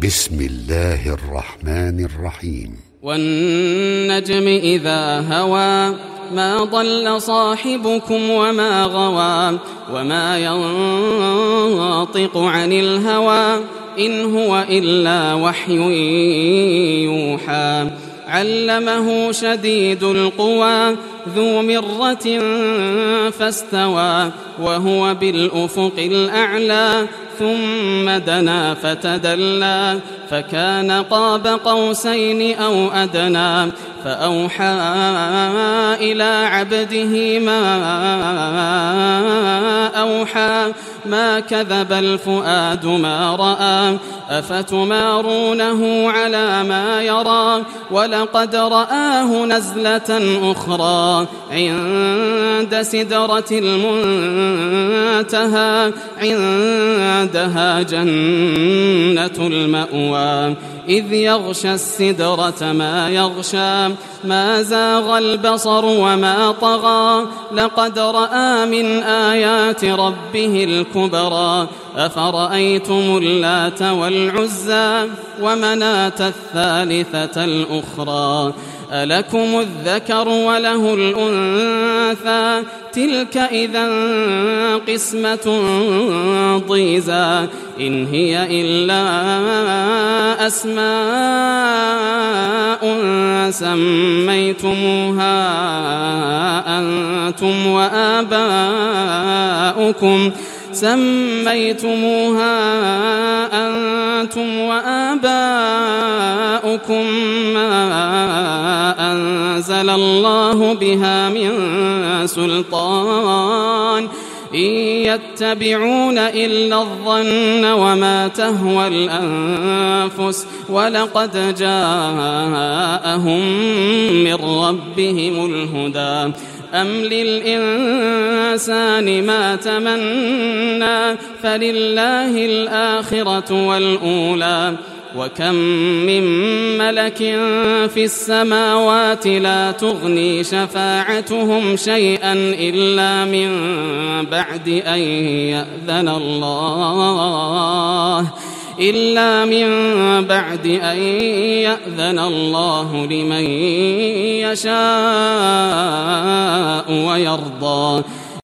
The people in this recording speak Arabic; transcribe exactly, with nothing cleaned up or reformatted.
بسم الله الرحمن الرحيم. والنجم إذا هوى ما ضل صاحبكم وما غوى وما ينطق عن الهوى إن هو إلا وحي يوحى. علمه شديد القوى ذو مرة فاستوى وهو بالأفق الأعلى ثم دنا فتدلى فكان قاب قوسين أو أدنى فأوحى إلى عبده ما أوحى ما كذب الفؤاد ما رأى أفتمارونه على ما يرى ولقد رآه نزلة أخرى عند سدرة المنتهى عندها جنة المأوى إذ يغشى السدرة ما يغشى ما زاغ البصر وما طغى لقد رأى من آيات ربه الكبرى أفرأيتم اللات والعزى ومناة الثالثة الأخرى ألكم الذكر وله الأنثى تلك إذا قسمة ضيزى إن هي إلا أسماء سميتموها أنتم وآباؤكم سميتموها أنتم وآباؤكم ما أنزل الله بها من سلطان إن يتبعون إلا الظن وما تهوى الأنفس ولقد جاءهم من ربهم الهدى أم للإنسان ما تمنى فلله الآخرة والأولى وكم من ملك في السماوات لا تغني شفاعتهم شيئا إلا من بعد أن يأذن الله إلا من بعد أن يأذن الله لمن يشاء ويرضى